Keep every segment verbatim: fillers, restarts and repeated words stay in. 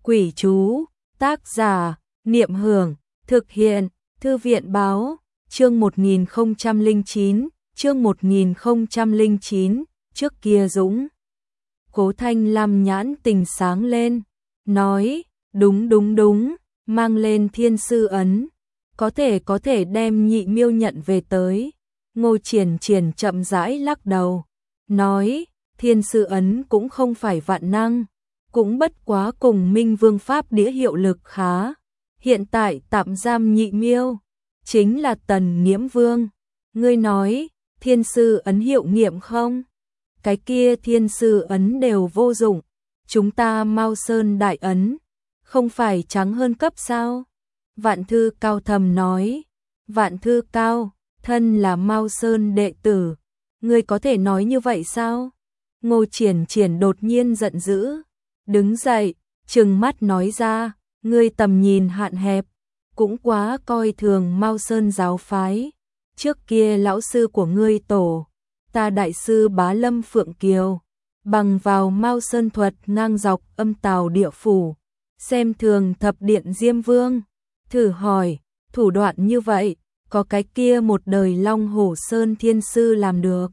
Quỷ chú, tác giả, Niệm Hưởng, thực hiện, Thư viện báo, chương một nghìn không trăm lẻ chín, chương một nghìn không trăm lẻ chín, trước kia Dũng. Cố Thanh Lam nhãn tình sáng lên, nói, đúng đúng đúng, mang lên thiên sư ấn, có thể có thể đem Nhị Miêu nhận về tới. Ngô Triển Triển chậm rãi lắc đầu, nói, thiên sư ấn cũng không phải vạn năng, cũng bất quá cùng Minh Vương Pháp đĩa hiệu lực khá. Hiện tại tạm giam Nhị Miêu, chính là Tần Nghiễm Vương. Ngươi nói, thiên sư ấn hiệu nghiệm không? Cái kia thiên sư ấn đều vô dụng, chúng ta Mao Sơn đại ấn, không phải trắng hơn cấp sao? Vạn Thư Cao thầm nói, Vạn Thư Cao, thân là Mao Sơn đệ tử, ngươi có thể nói như vậy sao? Ngô Triển Triển đột nhiên giận dữ, đứng dậy, trừng mắt nói ra, ngươi tầm nhìn hạn hẹp, cũng quá coi thường Mao Sơn giáo phái. Trước kia lão sư của ngươi tổ, ta đại sư Bá Lâm Phượng Kiều, bằng vào Mao Sơn thuật ngang dọc âm tào địa phủ, xem thường thập điện Diêm Vương. Thử hỏi, thủ đoạn như vậy, có cái kia một đời Long Hổ Sơn thiên sư làm được?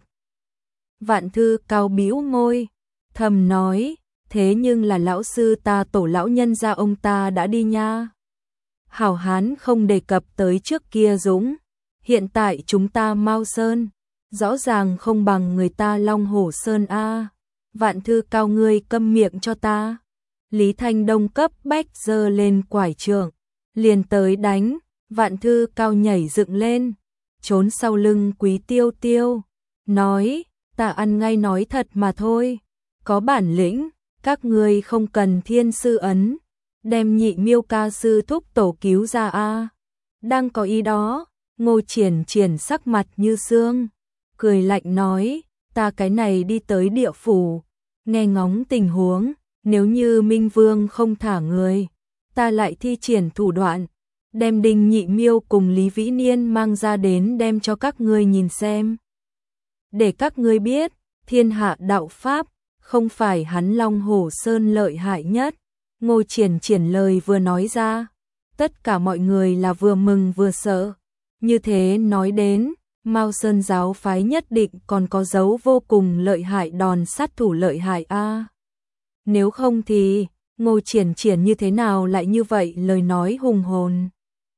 Vạn Thư Cao bĩu môi, thầm nói, thế nhưng là lão sư ta tổ lão nhân gia ông ta đã đi nha. Hảo hán không đề cập tới trước kia Dũng, hiện tại chúng ta Mao Sơn, rõ ràng không bằng người ta Long Hổ Sơn a. Vạn Thư Cao ngươi câm miệng cho ta. Lý Thanh Đông cấp bách giơ lên quải trượng, liền tới đánh. Vạn Thư Cao nhảy dựng lên, trốn sau lưng Quý Tiêu Tiêu, nói, ta ăn ngay nói thật mà thôi, có bản lĩnh, các ngươi không cần thiên sư ấn, đem Nhị Miêu ca sư thúc tổ cứu ra a. Đang có ý đó, Ngô Triển Triển sắc mặt như xương, cười lạnh nói, ta cái này đi tới địa phủ, nghe ngóng tình huống, nếu như Minh Vương không thả người, ta lại thi triển thủ đoạn, đem Đinh Nhị Miêu cùng Lý Vĩ Niên mang ra đến đem cho các ngươi nhìn xem. Để các ngươi biết, thiên hạ đạo Pháp, không phải hắn Long Hổ Sơn lợi hại nhất. Ngô Triển Triển lời vừa nói ra, tất cả mọi người là vừa mừng vừa sợ. Như thế nói đến, Mao Sơn giáo phái nhất định còn có dấu vô cùng lợi hại đòn sát thủ lợi hại a. Nếu không thì, Ngô Triển Triển như thế nào lại như vậy lời nói hùng hồn.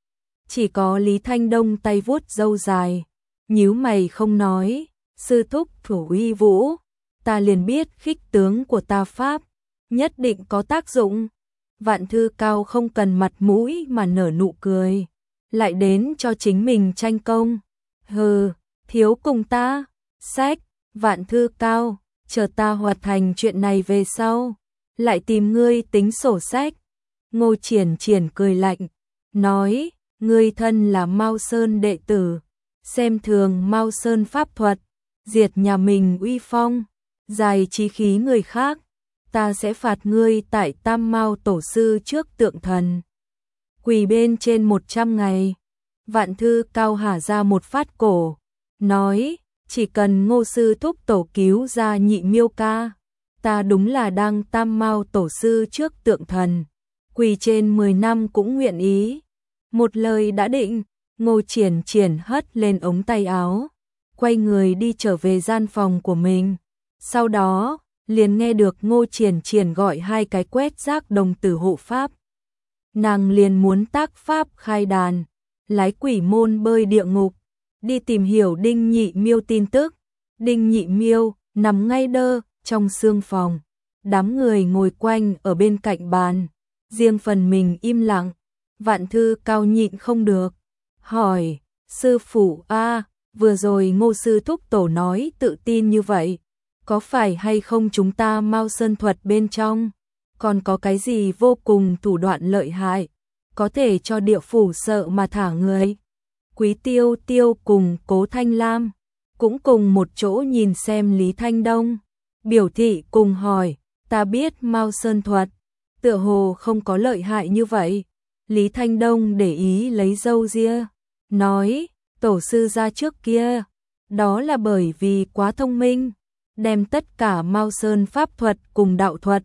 Chỉ có Lý Thanh Đông tay vuốt râu dài, nhíu mày không nói, sư thúc thủ uy vũ, ta liền biết khích tướng của ta Pháp, nhất định có tác dụng. Vạn Thư Cao không cần mặt mũi mà nở nụ cười, lại đến cho chính mình tranh công. Hừ, thiếu cùng ta, sách, Vạn Thư Cao, chờ ta hoàn thành chuyện này về sau, lại tìm ngươi tính sổ sách. Ngô Triển Triển cười lạnh, nói, ngươi thân là Mao Sơn đệ tử, xem thường Mao Sơn pháp thuật, diệt nhà mình uy phong, dài chí khí người khác, ta sẽ phạt ngươi tại Tam Mao tổ sư trước tượng thần, quỳ bên trên một trăm ngày. Vạn Thư Cao hả ra một phát cổ, nói, chỉ cần Ngô sư thúc tổ cứu ra Nhị Miêu ca, ta đúng là đang Tam Mao tổ sư trước tượng thần, quỳ trên mười năm cũng nguyện ý. Một lời đã định, Ngô Triển Triển hất lên ống tay áo, quay người đi trở về gian phòng của mình. Sau đó, liền nghe được Ngô Triển Triển gọi hai cái quét rác đồng tử hộ pháp. Nàng liền muốn tác pháp khai đàn, lái quỷ môn bơi địa ngục, đi tìm hiểu Đinh Nhị Miêu tin tức. Đinh Nhị Miêu nằm ngay đơ trong xương phòng, đám người ngồi quanh ở bên cạnh bàn, riêng phần mình im lặng. Vạn Thư Cao nhịn không được, hỏi, sư phụ a, vừa rồi Ngô sư thúc tổ nói tự tin như vậy, có phải hay không chúng ta Mao Sơn thuật bên trong, còn có cái gì vô cùng thủ đoạn lợi hại, có thể cho địa phủ sợ mà thả người? Quý Tiêu Tiêu cùng Cố Thanh Lam cũng cùng một chỗ nhìn xem Lý Thanh Đông, biểu thị cùng hỏi, ta biết Mao Sơn thuật, tựa hồ không có lợi hại như vậy. Lý Thanh Đông để ý lấy râu ria, nói, tổ sư ra trước kia, đó là bởi vì quá thông minh, đem tất cả Mao Sơn pháp thuật cùng đạo thuật,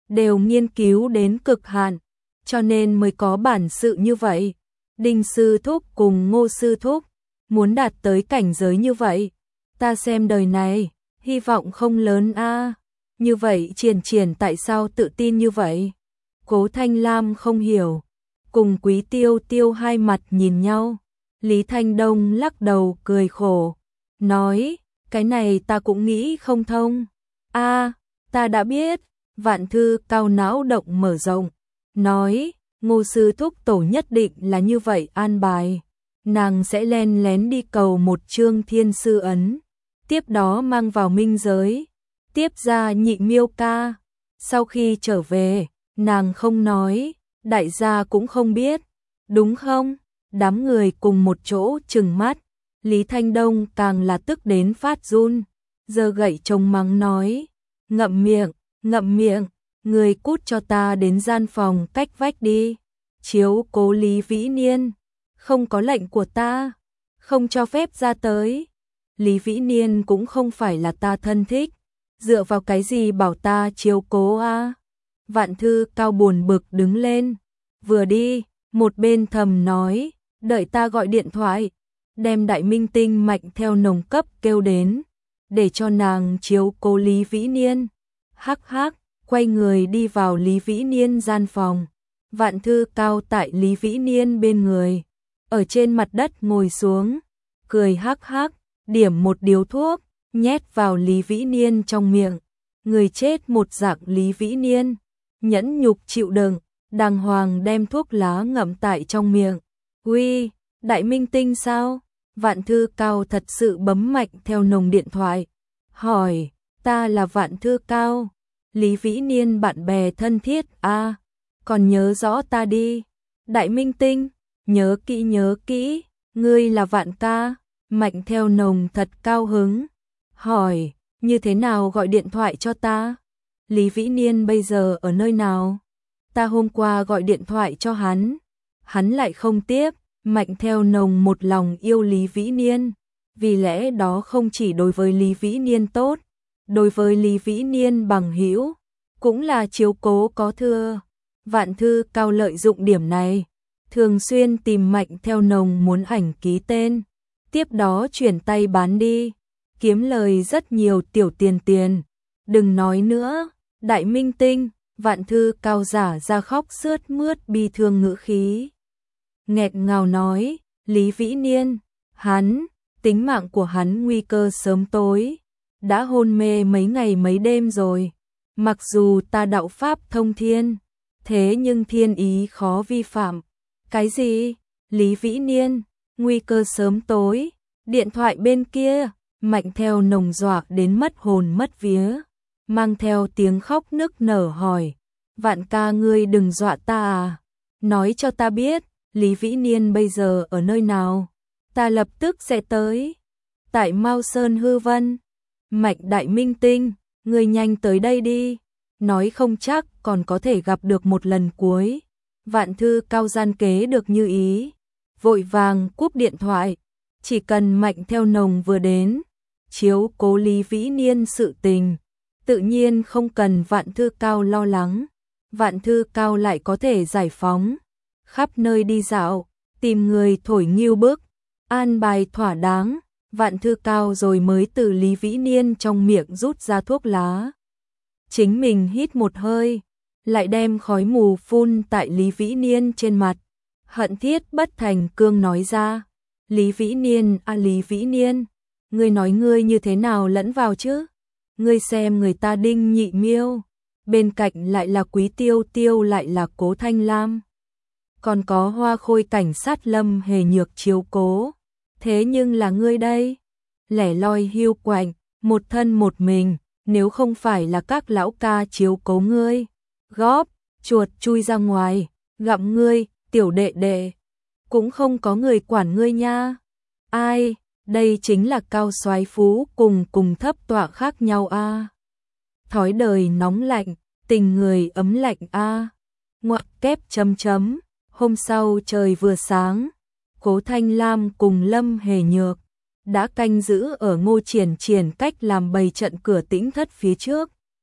đều nghiên cứu đến cực hạn, cho nên mới có bản sự như vậy. Đinh sư thúc cùng Ngô sư thúc muốn đạt tới cảnh giới như vậy, ta xem đời này hy vọng không lớn a. Như vậy Triển Triển tại sao tự tin như vậy? Cố Thanh Lam không hiểu, cùng Quý Tiêu Tiêu hai mặt nhìn nhau. Lý Thanh Đông lắc đầu cười khổ, nói, cái này ta cũng nghĩ không thông. A, ta đã biết. Vạn Thư Cao não động mở rộng, nói, Ngô sư thúc tổ nhất định là như vậy an bài. Nàng sẽ len lén đi cầu một chương thiên sư ấn, tiếp đó mang vào minh giới, tiếp ra Nhị Miêu ca. Sau khi trở về, nàng không nói, đại gia cũng không biết, đúng không? Đám người cùng một chỗ trừng mắt, Lý Thanh Đông càng là tức đến phát run, giơ gậy trông mắng nói, ngậm miệng, ngậm miệng, người cút cho ta đến gian phòng cách vách đi, chiếu cố Lý Vĩ Niên, không có lệnh của ta, không cho phép ra tới. Lý Vĩ Niên cũng không phải là ta thân thích, dựa vào cái gì bảo ta chiếu cố a? Vạn Thư Cao buồn bực đứng lên, vừa đi, một bên thầm nói, đợi ta gọi điện thoại, đem Đại Minh Tinh Mạnh theo nồng cấp kêu đến, để cho nàng chiếu cố Lý Vĩ Niên. Hắc hắc, quay người đi vào Lý Vĩ Niên gian phòng. Vạn Thư Cao tại Lý Vĩ Niên bên người, ở trên mặt đất ngồi xuống, cười hắc hắc, điểm một điếu thuốc, nhét vào Lý Vĩ Niên trong miệng. Người chết một dạng Lý Vĩ Niên, nhẫn nhục chịu đựng, đàng hoàng đem thuốc lá ngậm tại trong miệng. Uy, Đại Minh Tinh sao? Vạn Thư Cao thật sự bấm mạnh theo nồng điện thoại, hỏi, ta là Vạn Thư Cao, Lý Vĩ Niên bạn bè thân thiết a, à, còn nhớ rõ ta đi. Đại Minh Tinh, nhớ kỹ nhớ kỹ, ngươi là Vạn ca. Mạnh theo nồng thật cao hứng, hỏi, như thế nào gọi điện thoại cho ta? Lý Vĩ Niên bây giờ ở nơi nào? Ta hôm qua gọi điện thoại cho hắn, hắn lại không tiếp. Mạnh theo nồng một lòng yêu Lý Vĩ Niên, vì lẽ đó không chỉ đối với Lý Vĩ Niên tốt, đối với Lý Vĩ Niên bằng hữu cũng là chiếu cố có thừa. Vạn Thư Cao lợi dụng điểm này, thường xuyên tìm Mạnh theo nồng muốn ảnh ký tên, tiếp đó chuyển tay bán đi, kiếm lời rất nhiều tiểu tiền tiền. Đừng nói nữa, Đại Minh Tinh. Vạn Thư Cao giả ra khóc sướt mướt bi thương ngữ khí, nghẹt ngào nói, Lý Vĩ Niên, hắn, tính mạng của hắn nguy cơ sớm tối, đã hôn mê mấy ngày mấy đêm rồi. Mặc dù ta đạo pháp thông thiên, thế nhưng thiên ý khó vi phạm. Cái gì? Lý Vĩ Niên, nguy cơ sớm tối? Điện thoại bên kia, Mạnh theo nồng dọa đến mất hồn mất vía, mang theo tiếng khóc nức nở hỏi, Vạn ca ngươi đừng dọa ta à, nói cho ta biết, Lý Vĩ Niên bây giờ ở nơi nào, ta lập tức sẽ tới. Tại Mao Sơn Hư Vân. Mạnh Đại Minh Tinh, ngươi nhanh tới đây đi, nói không chắc còn có thể gặp được một lần cuối. Vạn Thư Cao gian kế được như ý, vội vàng cúp điện thoại, chỉ cần Mạnh theo nồng vừa đến, chiếu cố Lý Vĩ Niên sự tình, tự nhiên không cần Vạn Thư Cao lo lắng. Vạn Thư Cao lại có thể giải phóng, khắp nơi đi dạo, tìm người thổi nghiêu bức, an bài thỏa đáng. Vạn Thư Cao rồi mới từ Lý Vĩ Niên trong miệng rút ra thuốc lá. Chính mình hít một hơi, lại đem khói mù phun tại Lý Vĩ Niên trên mặt. Hận thiết bất thành cương nói ra, Lý Vĩ Niên à Lý Vĩ Niên, ngươi nói ngươi như thế nào lẫn vào chứ? Ngươi xem người ta Đinh Nhị Miêu, bên cạnh lại là Quý Tiêu Tiêu lại là Cố Thanh Lam, còn có Hoa Khôi cảnh sát Lâm Hề Nhược chiếu cố. Thế nhưng là ngươi đây, lẻ loi hiu quạnh, một thân một mình, nếu không phải là các lão ca chiếu cố ngươi, góp, chuột chui ra ngoài, gặm ngươi, tiểu đệ đệ, cũng không có người quản ngươi nha. Ai, đây chính là cao soái phú cùng cùng thấp tọa khác nhau a. À. Thói đời nóng lạnh, tình người ấm lạnh a. À. Ngoặc kép chấm chấm, hôm sau trời vừa sáng, Cố Thanh Lam cùng Lâm Hề Nhược đã canh giữ ở Ngô Triển Triển cách làm bày trận cửa Tĩnh Thất phía trước.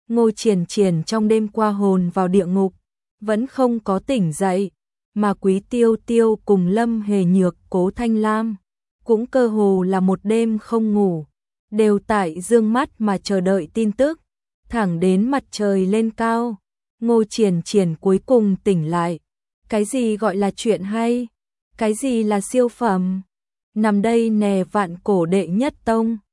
Ngô Triển Triển trong đêm qua hồn vào địa ngục, vẫn không có tỉnh dậy, mà Quý Tiêu Tiêu cùng Lâm Hề Nhược, Cố Thanh Lam cũng cơ hồ là một đêm không ngủ, đều tại dương mắt mà chờ đợi tin tức, thẳng đến mặt trời lên cao, Ngô Triển Triển cuối cùng tỉnh lại. Cái gì gọi là chuyện hay? Cái gì là siêu phẩm? Nằm đây nè, vạn cổ đệ nhất tông.